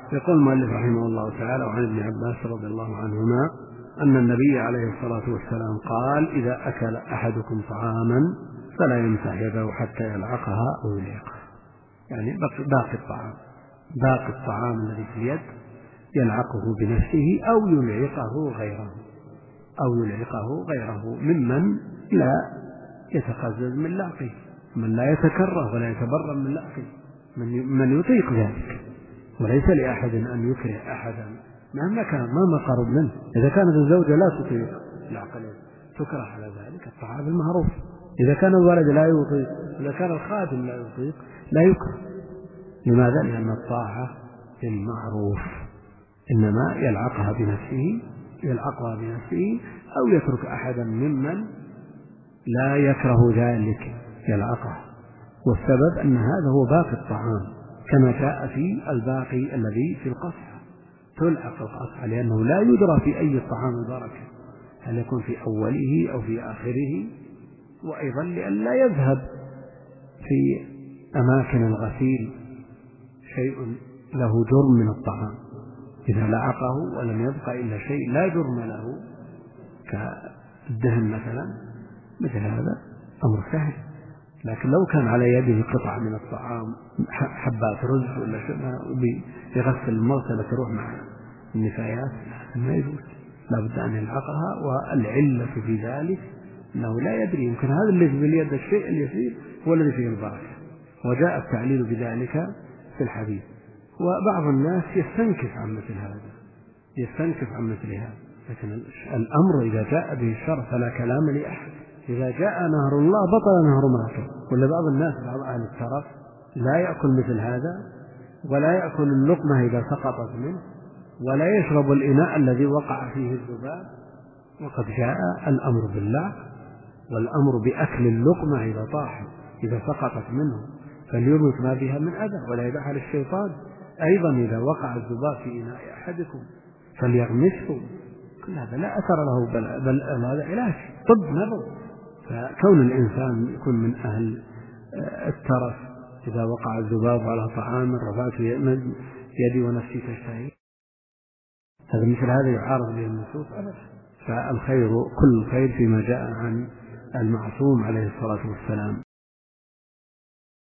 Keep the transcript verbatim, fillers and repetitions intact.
يقول المؤلف رحمه الله تعالى: وعن ابن عباس رضي الله عنهما أن النبي عليه الصلاة والسلام قال: إذا أكل أحدكم طعاما فلا يمسح يده حتى يلعقها أو يلعقها. يعني باقي الطعام باقي الطعام الذي في اليد يلعقه بنفسه أو يلعقه غيره أو يلعقه غيره ممن لا يتقزز من لعقه، من لا يتكره ولا يتبرم من لعقه، من, من يطيق ذلك. وليس لأحد أن يكره أحدا مهما كان مهما قرب منه. إذا كانت الزوجة لا تطيق العقل تكره على ذلك الطعام المعروف. إذا كان الولد لا يطيق، إذا كان الخادم لا يطيق لا يكره. لماذا؟ لأن الطاعة بالمعروف، إنما يلعقها بنفسه يلعقها بنفسه أو يترك أحدا ممن لا يكره ذلك يلعقه. والسبب أن هذا هو باقي الطعام، كما جاء في الباقي الذي في القصعة تلعق القصعة، لأنه لا يدرى في أي الطعام البركة، هل يكون في أوله أو في آخره. وأيضا لئلا يذهب في أماكن الغسيل شيء له جرم من الطعام، إذا لعقه ولم يبق إلا شيء لا جرم له كالدهن مثلا، مثل هذا أمر سهل. لكن لو كان على يده قطعة من الطعام، حبات رز ولا شيء، يغسل المغسلة تروح مع النفايات، ما يجوز، لا بد أن يلعقها. والعلة في ذلك أنه لا يدري، يمكن هذا الذي في اليد الشيء اليسير هو الذي فيه البركة، وجاء التعليل بذلك في الحديث. وبعض الناس يستنكف عن مثل هذا يستنكف عن مثل هذا لكن الأمر إذا جاء به الشرع فلا كلام لأحد. إذا جاء نهر الله بطل نهر امرأته. ولا بعض الناس بعض أهل الترف لا يأكل مثل هذا، ولا يأكل اللقمة إذا سقطت منه، ولا يشرب الإناء الذي وقع فيه الذباب. وقد جاء الأمر باللعق والأمر بأكل اللقمة إذا طاحت إذا سقطت منه فليمت ما بها من أذى ولا يدعها للشيطان. أيضا إذا وقع الذباب في إناء أحدكم فليغمسه، كل هذا لا أثر له، بل, بل هذا علاج طب نبوي. فكون الإنسان يكون من أهل الترف إذا وقع الذباب على طعام رفعت يدي ونفسي تشتهي، هذا مثل هذا يعارض به النصوص أبدا. فالخير كل الخير فيما جاء عن المعصوم عليه الصلاة والسلام.